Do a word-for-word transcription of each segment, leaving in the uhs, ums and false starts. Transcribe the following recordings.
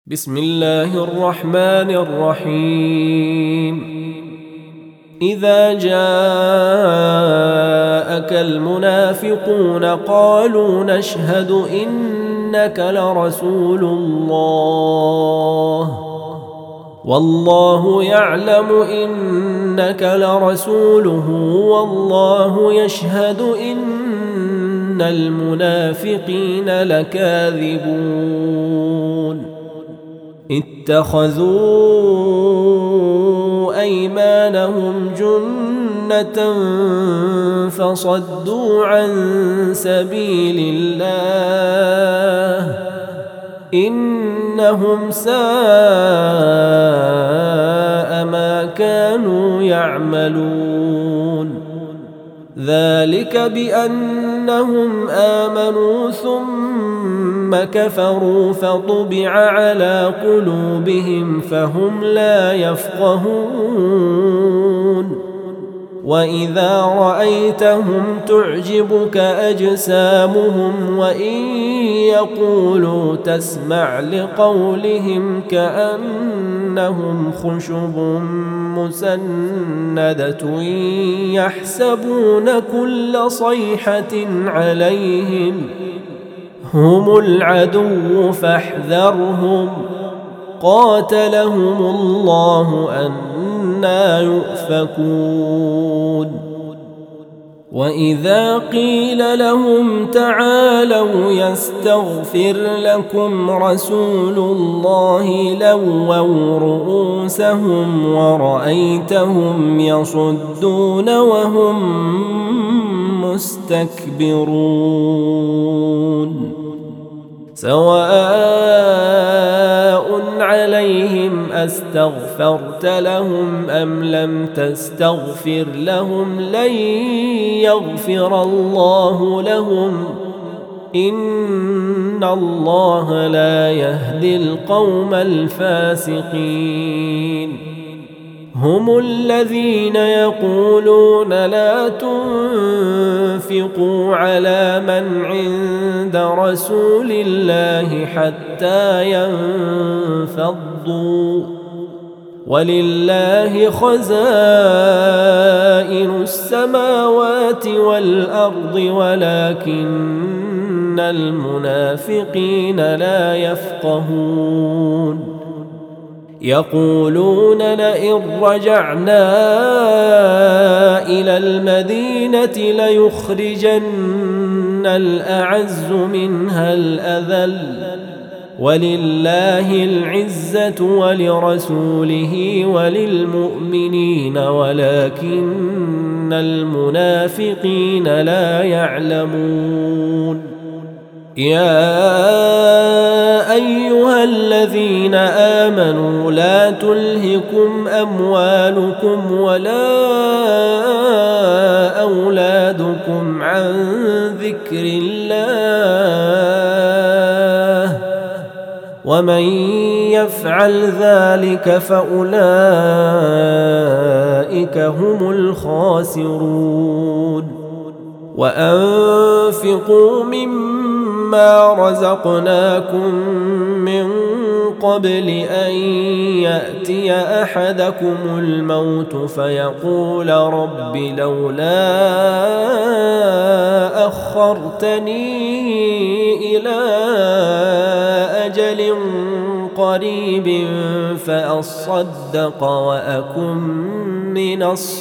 بسم الله الرحمن الرحيم. إذا جاءك المنافقون قالوا نشهد إنك لرسول الله والله يعلم إنك لرسوله والله يشهد إن المنافقين لكاذبون. اتخذوا أيمانهم جنة فصدوا عن سبيل الله إنهم ساء ما كانوا يعملون. ذلك بأنهم آمنوا ثم كفروا فطبع على قلوبهم فهم لا يفقهون. وإذا رأيتهم تعجبك أجسامهم وإن يقولوا تسمع لقولهم كأنهم خشب مسندة يحسبون كل صيحة عليهم هم العدو فاحذرهم قاتلهم الله أنى يؤفكون. وإذا قيل لهم تعالوا يستغفر لكم رسول الله لووا رؤوسهم ورأيتهم يصدون وهم مستكبرون. سواء عليهم أستغفرت لهم أم لم تستغفر لهم لن يغفر الله لهم إن الله لا يهدي القوم الفاسقين. هم الذين يقولون لا تنفقوا على من عند رسول الله حتى ينفضوا ولله خزائن السماوات والأرض ولكن المنافقين لا يفقهون. يقولون لئن رجعنا إلى المدينة ليخرجن الأعز منها الأذل ولله العزة ولرسوله وللمؤمنين ولكن المنافقين لا يعلمون. يا أيها الذين آمنوا لا تلهكم أموالكم ولا أولادكم عن ذكر الله ومن يفعل ذلك فأولئك هم الخاسرون. وأنفقوا مما رزقناكم من قبل أن يأتي أحدكم الموت فيقول رب لولا أخرتني إلى أجل قريب فأصدق وأكن من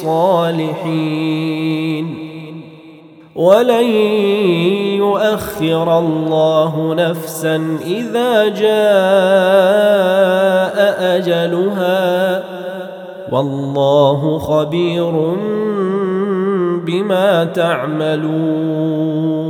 الصالحين ولن يؤخر الله نفسا إذا جاء أجلها والله خبير بما تعملون.